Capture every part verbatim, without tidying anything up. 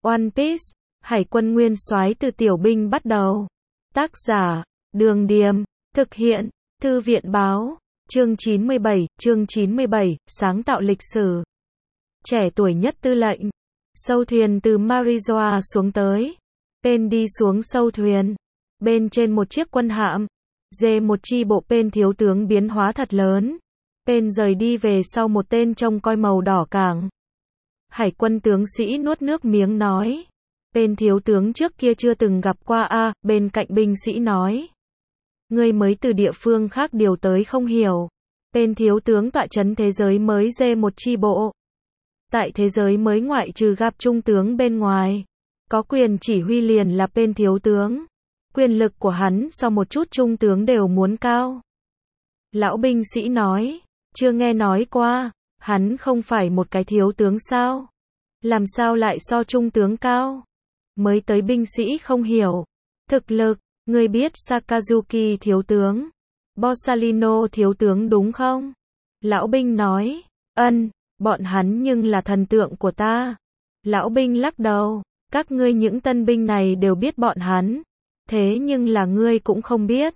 One Piece, Hải quân nguyên soái từ tiểu binh bắt đầu. Tác giả, Đường Điềm, thực hiện, Thư viện Báo, chương chín mươi bảy, chương chín mươi bảy, sáng tạo lịch sử. Trẻ tuổi nhất tư lệnh. Sâu thuyền từ Marijoa xuống tới. Pen đi xuống sâu thuyền. Bên trên một chiếc quân hạm. Dê một chi bộ Pen thiếu tướng biến hóa thật lớn. Pen rời đi về sau một tên trông coi màu đỏ cảng. Hải quân tướng sĩ nuốt nước miếng nói. Pen thiếu tướng trước kia chưa từng gặp qua a, à, bên cạnh binh sĩ nói. Ngươi mới từ địa phương khác điều tới không hiểu. Pen thiếu tướng tọa trấn thế giới mới dê một chi bộ. Tại thế giới mới ngoại trừ gặp trung tướng bên ngoài. Có quyền chỉ huy liền là Pen thiếu tướng. Quyền lực của hắn so một chút trung tướng đều muốn cao. Lão binh sĩ nói. Chưa nghe nói qua. Hắn không phải một cái thiếu tướng sao? Làm sao lại so trung tướng cao? Mới tới binh sĩ không hiểu. Thực lực, ngươi biết Sakazuki thiếu tướng, Borsalino thiếu tướng đúng không? Lão binh nói, ân, bọn hắn nhưng là thần tượng của ta. Lão binh lắc đầu, các ngươi những tân binh này đều biết bọn hắn. Thế nhưng là ngươi cũng không biết.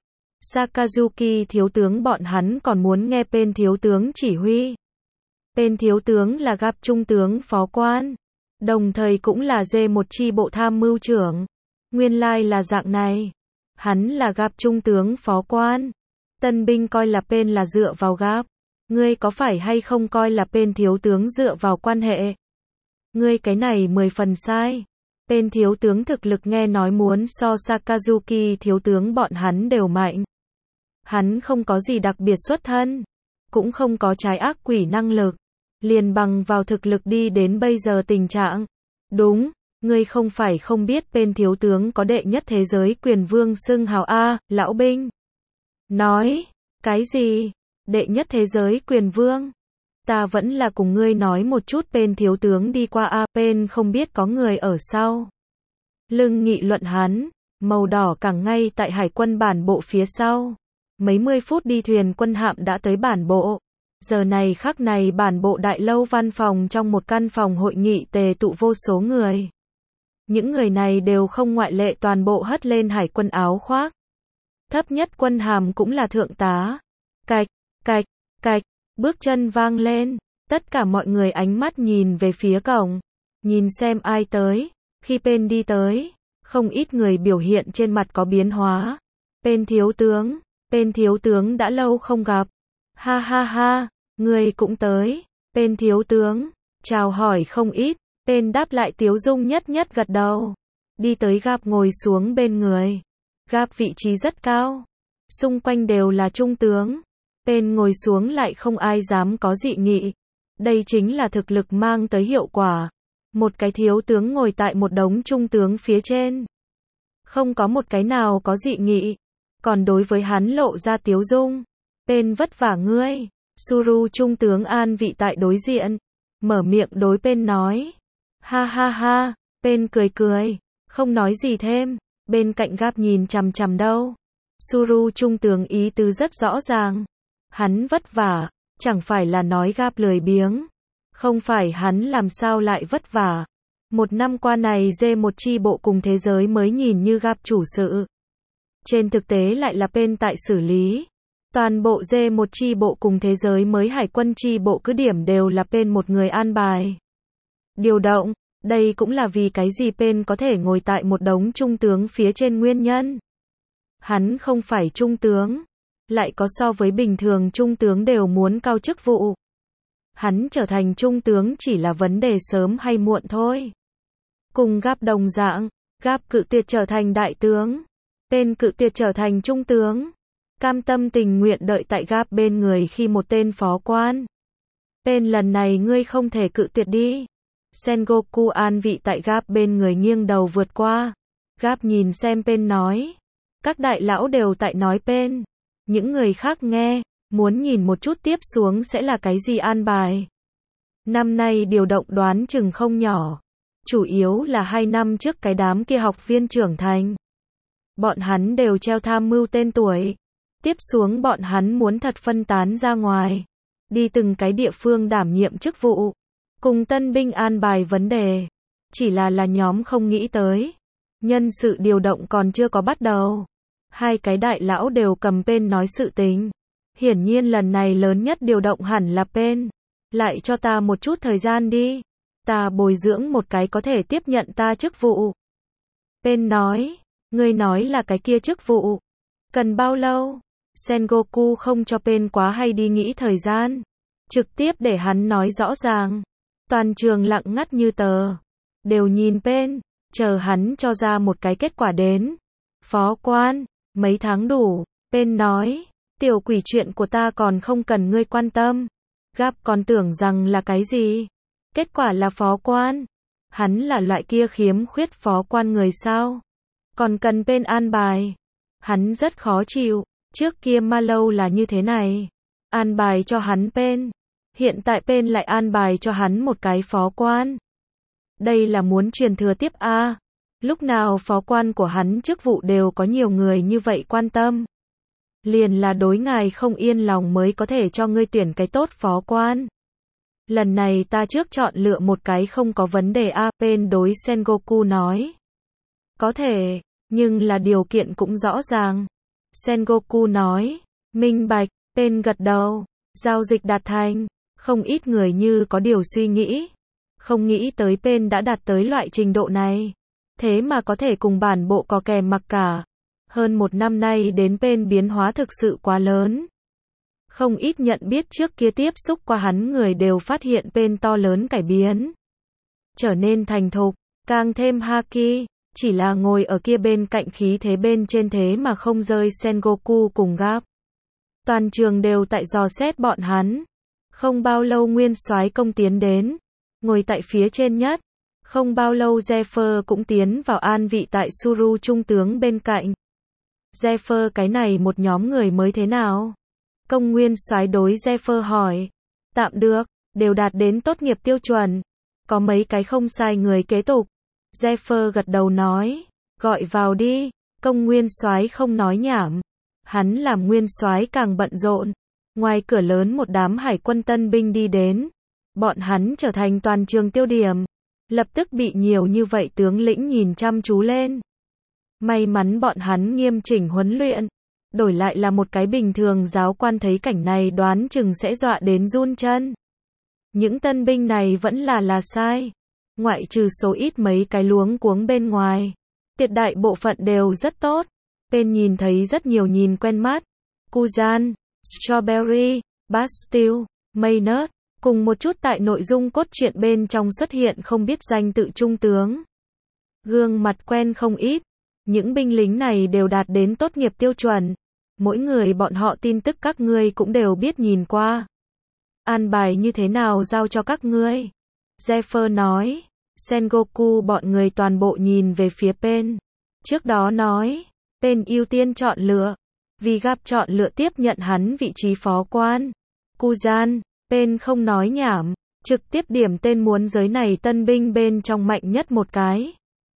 Sakazuki thiếu tướng bọn hắn còn muốn nghe Pen thiếu tướng chỉ huy. Pen thiếu tướng là gặp trung tướng phó quan. Đồng thời cũng là dê một chi bộ tham mưu trưởng. Nguyên lai là dạng này. Hắn là gặp trung tướng phó quan. Tân binh coi là Pen là dựa vào gáp. Ngươi có phải hay không coi là Pen thiếu tướng dựa vào quan hệ? Ngươi cái này mười phần sai. Pen thiếu tướng thực lực nghe nói muốn so Sakazuki thiếu tướng bọn hắn đều mạnh. Hắn không có gì đặc biệt xuất thân. Cũng không có trái ác quỷ năng lực. Liền bằng vào thực lực đi đến bây giờ tình trạng. Đúng, ngươi không phải không biết Pen thiếu tướng có đệ nhất thế giới quyền vương xưng hào a, lão binh. Nói, cái gì? Đệ nhất thế giới quyền vương? Ta vẫn là cùng ngươi nói một chút Pen thiếu tướng đi qua a, Pen không biết có người ở sau. Lưng nghị luận hắn, màu đỏ cảng ngay tại hải quân bản bộ phía sau. Mấy mươi phút đi thuyền quân hạm đã tới bản bộ. Giờ này khắc này bản bộ đại lâu văn phòng trong một căn phòng hội nghị tề tụ vô số người. Những người này đều không ngoại lệ toàn bộ hất lên hải quân áo khoác. Thấp nhất quân hàm cũng là thượng tá. Cạch, cạch, cạch, bước chân vang lên. Tất cả mọi người ánh mắt nhìn về phía cổng. Nhìn xem ai tới. Khi Pen đi tới, không ít người biểu hiện trên mặt có biến hóa. Pen thiếu tướng, Pen thiếu tướng đã lâu không gặp. Ha ha ha, người cũng tới. Pen thiếu tướng, chào hỏi không ít. Pen đáp lại tiếu dung nhất nhất gật đầu. Đi tới Gap ngồi xuống bên người. Gap vị trí rất cao. Xung quanh đều là trung tướng. Pen ngồi xuống lại không ai dám có dị nghị. Đây chính là thực lực mang tới hiệu quả. Một cái thiếu tướng ngồi tại một đống trung tướng phía trên. Không có một cái nào có dị nghị. Còn đối với hắn lộ ra tiếu dung. Pen vất vả ngươi. Suru trung tướng an vị tại đối diện. Mở miệng đối Pen nói. Ha ha ha. Pen cười cười. Không nói gì thêm. Bên cạnh Gap nhìn chằm chằm đâu. Suru trung tướng ý tứ rất rõ ràng. Hắn vất vả. Chẳng phải là nói Gap lười biếng. Không phải hắn làm sao lại vất vả. Một năm qua này dê một chi bộ cùng thế giới mới nhìn như Gap chủ sự. Trên thực tế lại là Pen tại xử lý. Toàn bộ dê một chi bộ cùng thế giới mới hải quân chi bộ cứ điểm đều là Pen một người an bài. Điều động, đây cũng là vì cái gì Pen có thể ngồi tại một đống trung tướng phía trên nguyên nhân. Hắn không phải trung tướng, lại có so với bình thường trung tướng đều muốn cao chức vụ. Hắn trở thành trung tướng chỉ là vấn đề sớm hay muộn thôi. Cùng Gap đồng dạng, Gap cự tuyệt trở thành đại tướng, Pen cự tuyệt trở thành trung tướng. Cam tâm tình nguyện đợi tại Gap bên người khi một tên phó quan. Pen lần này ngươi không thể cự tuyệt đi. Sengoku an vị tại Gap bên người nghiêng đầu vượt qua. Gap nhìn xem Pen nói. Các đại lão đều tại nói Pen. Những người khác nghe, muốn nhìn một chút tiếp xuống sẽ là cái gì an bài. Năm nay điều động đoán chừng không nhỏ. Chủ yếu là hai năm trước cái đám kia học viên trưởng thành. Bọn hắn đều treo tham mưu tên tuổi. Tiếp xuống bọn hắn muốn thật phân tán ra ngoài. Đi từng cái địa phương đảm nhiệm chức vụ. Cùng tân binh an bài vấn đề. Chỉ là là nhóm không nghĩ tới. Nhân sự điều động còn chưa có bắt đầu. Hai cái đại lão đều cầm pen nói sự tình. Hiển nhiên lần này lớn nhất điều động hẳn là pen. Lại cho ta một chút thời gian đi. Ta bồi dưỡng một cái có thể tiếp nhận ta chức vụ. Pen nói. Ngươi nói là cái kia chức vụ. Cần bao lâu? Sengoku không cho pen quá hay đi nghĩ thời gian. Trực tiếp để hắn nói rõ ràng. Toàn trường lặng ngắt như tờ. Đều nhìn pen. Chờ hắn cho ra một cái kết quả đến. Phó quan. Mấy tháng đủ. Pen nói. Tiểu quỷ chuyện của ta còn không cần ngươi quan tâm. Gap còn tưởng rằng là cái gì? Kết quả là phó quan. Hắn là loại kia khiếm khuyết phó quan người sao? Còn cần pen an bài. Hắn rất khó chịu. Trước kia ma lâu là như thế này. An bài cho hắn pen. Hiện tại pen lại an bài cho hắn một cái phó quan. Đây là muốn truyền thừa tiếp a. Lúc nào phó quan của hắn chức vụ đều có nhiều người như vậy quan tâm. Liền là đối ngài không yên lòng mới có thể cho ngươi tuyển cái tốt phó quan. Lần này ta trước chọn lựa một cái không có vấn đề a. Pen đối Sengoku nói. Có thể, nhưng là điều kiện cũng rõ ràng. Sengoku nói. Minh bạch. Pen gật đầu. Giao dịch đạt thành. Không ít người như có điều suy nghĩ. Không nghĩ tới Pen đã đạt tới loại trình độ này. Thế mà có thể cùng bản bộ có kèm mặc cả. Hơn một năm nay đến Pen biến hóa thực sự quá lớn. Không ít nhận biết trước kia tiếp xúc qua hắn người đều phát hiện Pen to lớn cải biến. Trở nên thành thục, càng thêm haki. Chỉ là ngồi ở kia bên cạnh khí thế bên trên thế mà không rơi Sengoku cùng Gap. Toàn trường đều tại dò xét bọn hắn. Không bao lâu Nguyên Soái công tiến đến. Ngồi tại phía trên nhất. Không bao lâu Zephyr cũng tiến vào an vị tại Suru trung tướng bên cạnh. Zephyr cái này một nhóm người mới thế nào? Công Nguyên Soái đối Zephyr hỏi. Tạm được, đều đạt đến tốt nghiệp tiêu chuẩn. Có mấy cái không sai người kế tục. Zephyr gật đầu nói. Gọi vào đi. Công Nguyên Soái không nói nhảm. Hắn làm Nguyên Soái càng bận rộn. Ngoài cửa lớn một đám hải quân tân binh đi đến. Bọn hắn trở thành toàn trường tiêu điểm. Lập tức bị nhiều như vậy tướng lĩnh nhìn chăm chú lên. May mắn bọn hắn nghiêm chỉnh huấn luyện. Đổi lại là một cái bình thường giáo quan thấy cảnh này đoán chừng sẽ dọa đến run chân. Những tân binh này vẫn là là sai. Ngoại trừ số ít mấy cái luống cuống bên ngoài. Tuyệt đại bộ phận đều rất tốt. Pen nhìn thấy rất nhiều nhìn quen mắt. Kuzan, Strawberry, Bastille, Maynard. Cùng một chút tại nội dung cốt truyện bên trong xuất hiện không biết danh tự trung tướng. Gương mặt quen không ít. Những binh lính này đều đạt đến tốt nghiệp tiêu chuẩn. Mỗi người bọn họ tin tức các ngươi cũng đều biết nhìn qua. An bài như thế nào giao cho các ngươi? Zephyr nói. Sengoku bọn người toàn bộ nhìn về phía Pen. Trước đó nói. Pen ưu tiên chọn lựa. Vì Gap chọn lựa tiếp nhận hắn vị trí phó quan. Kuzan. Pen không nói nhảm. Trực tiếp điểm tên muốn giới này tân binh bên trong mạnh nhất một cái.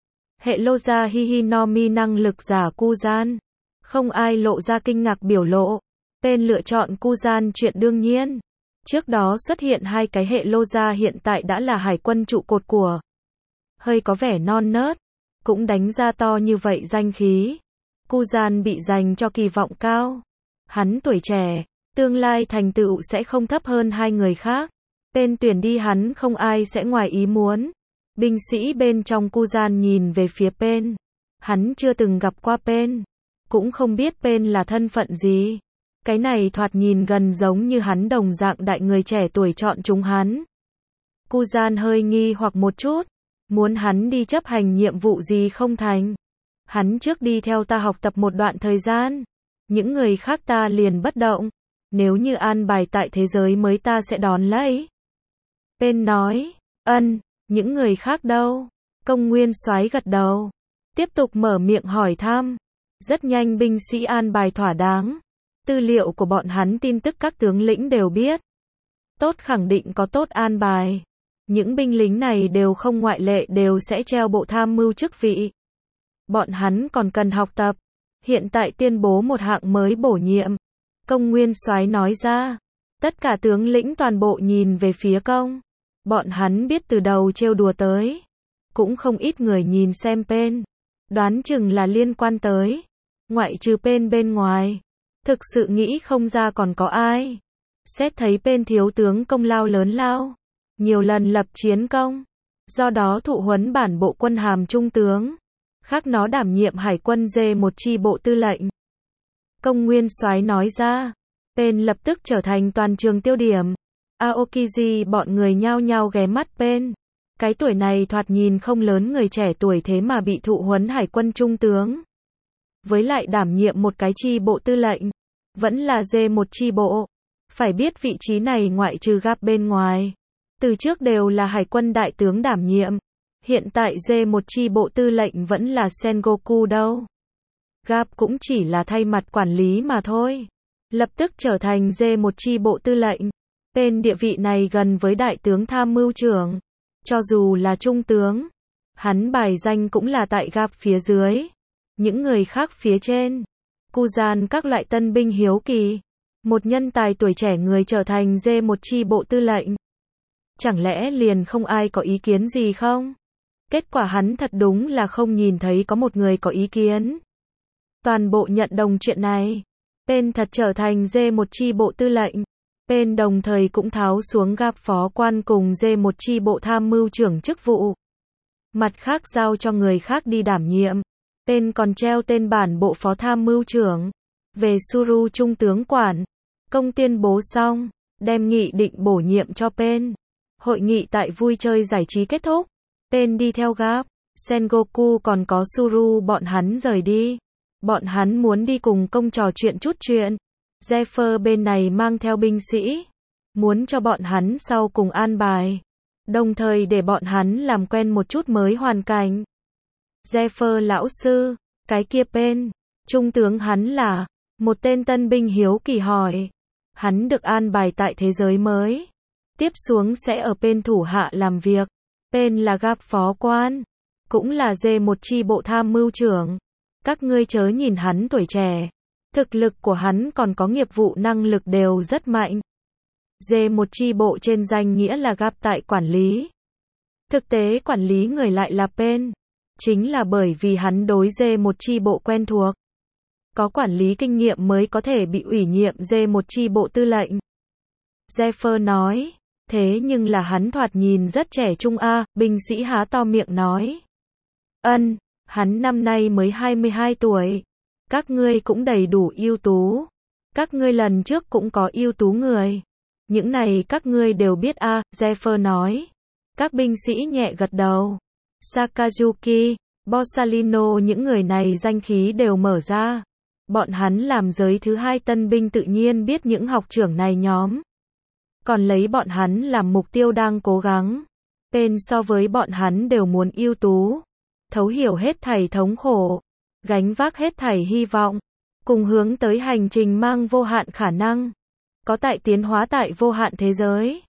Hệ Loza Hihinomi năng lực giả Kuzan. Không ai lộ ra kinh ngạc biểu lộ. Pen lựa chọn Kuzan chuyện đương nhiên. Trước đó xuất hiện hai cái hệ Loza hiện tại đã là hải quân trụ cột của. Hơi có vẻ non nớt. Cũng đánh ra to như vậy danh khí. Kuzan bị dành cho kỳ vọng cao. Hắn tuổi trẻ. Tương lai thành tựu sẽ không thấp hơn hai người khác. Pen tuyển đi hắn không ai sẽ ngoài ý muốn. Binh sĩ bên trong Kuzan nhìn về phía Pen. Hắn chưa từng gặp qua Pen. Cũng không biết Pen là thân phận gì. Cái này thoạt nhìn gần giống như hắn đồng dạng đại người trẻ tuổi chọn chúng hắn. Kuzan hơi nghi hoặc một chút. Muốn hắn đi chấp hành nhiệm vụ gì không thành. Hắn trước đi theo ta học tập một đoạn thời gian. Những người khác ta liền bất động. Nếu như an bài tại thế giới mới ta sẽ đón lấy. Pen nói. Ân, những người khác đâu? Công Nguyên Soái gật đầu. Tiếp tục mở miệng hỏi thăm. Rất nhanh binh sĩ an bài thỏa đáng. Tư liệu của bọn hắn tin tức các tướng lĩnh đều biết. Tốt khẳng định có tốt an bài. Những binh lính này đều không ngoại lệ đều sẽ treo bộ tham mưu chức vị. Bọn hắn còn cần học tập. Hiện tại tuyên bố một hạng mới bổ nhiệm. Công Nguyên Soái nói ra. Tất cả tướng lĩnh toàn bộ nhìn về phía công. Bọn hắn biết từ đầu trêu đùa tới. cũng không ít người nhìn xem Pen. Đoán chừng là liên quan tới. Ngoại trừ Pen bên ngoài. Thực sự nghĩ không ra còn có ai. Xét thấy Pen thiếu tướng công lao lớn lao. Nhiều lần lập chiến công. Do đó thụ huấn bản bộ quân hàm trung tướng. Khác nó đảm nhiệm hải quân D một chi bộ tư lệnh. Công nguyên soái nói ra. Pen lập tức trở thành toàn trường tiêu điểm. Aokiji bọn người nhao nhao ghé mắt Pen. Cái tuổi này thoạt nhìn không lớn, người trẻ tuổi thế mà bị thụ huấn hải quân trung tướng. Với lại đảm nhiệm một cái chi bộ tư lệnh. Vẫn là D một chi bộ. Phải biết vị trí này ngoại trừ Gap bên ngoài. Từ trước đều là hải quân đại tướng đảm nhiệm. Hiện tại D một chi bộ tư lệnh vẫn là Sengoku đâu. Gap cũng chỉ là thay mặt quản lý mà thôi. Lập tức trở thành D một chi bộ tư lệnh. Bên địa vị này gần với đại tướng tham mưu trưởng. Cho dù là trung tướng, hắn bài danh cũng là tại Gap phía dưới. Những người khác phía trên. Kuzan các loại tân binh hiếu kỳ. Một nhân tài tuổi trẻ người trở thành D một chi bộ tư lệnh. Chẳng lẽ liền không ai có ý kiến gì không? Kết quả hắn thật đúng là không nhìn thấy có một người có ý kiến. Toàn bộ nhận đồng chuyện này. Pen thật trở thành D một chi bộ tư lệnh. Pen đồng thời cũng tháo xuống Gap phó quan cùng D một chi bộ tham mưu trưởng chức vụ. Mặt khác giao cho người khác đi đảm nhiệm. Pen còn treo tên bản bộ phó tham mưu trưởng. Về Suru trung tướng quản. Công tuyên bố xong. Đem nghị định bổ nhiệm cho Pen. Hội nghị tại vui chơi giải trí kết thúc. Pen đi theo Gap. Sengoku còn có Suru bọn hắn rời đi. Bọn hắn muốn đi cùng công trò chuyện chút chuyện. Zephyr bên này mang theo binh sĩ. Muốn cho bọn hắn sau cùng an bài. Đồng thời để bọn hắn làm quen một chút mới hoàn cảnh. Zephyr lão sư. Cái kia Pen. Trung tướng hắn là. Một tên tân binh hiếu kỳ hỏi. Hắn được an bài tại thế giới mới. Tiếp xuống sẽ ở Pen thủ hạ làm việc. Pen là Gap phó quan. Cũng là D một chi bộ tham mưu trưởng. Các ngươi chớ nhìn hắn tuổi trẻ. Thực lực của hắn còn có nghiệp vụ năng lực đều rất mạnh. D một chi bộ trên danh nghĩa là Gap tại quản lý. Thực tế quản lý người lại là Pen. Chính là bởi vì hắn đối D một chi bộ quen thuộc. Có quản lý kinh nghiệm mới có thể bị ủy nhiệm D một chi bộ tư lệnh. Zephyr nói. Thế nhưng là hắn thoạt nhìn rất trẻ trung a, binh sĩ há to miệng nói. Ân, hắn năm nay mới hai mươi hai tuổi. Các ngươi cũng đầy đủ ưu tú. Các ngươi lần trước cũng có ưu tú người. Những này các ngươi đều biết a, Zephyr nói. Các binh sĩ nhẹ gật đầu. Sakazuki, Borsalino những người này danh khí đều mở ra. Bọn hắn làm giới thứ hai tân binh tự nhiên biết những học trưởng này nhóm. Còn lấy bọn hắn làm mục tiêu đang cố gắng. Pen so với bọn hắn đều muốn ưu tú. Thấu hiểu hết thảy thống khổ. Gánh vác hết thảy hy vọng. Cùng hướng tới hành trình mang vô hạn khả năng. Có tại tiến hóa tại vô hạn thế giới.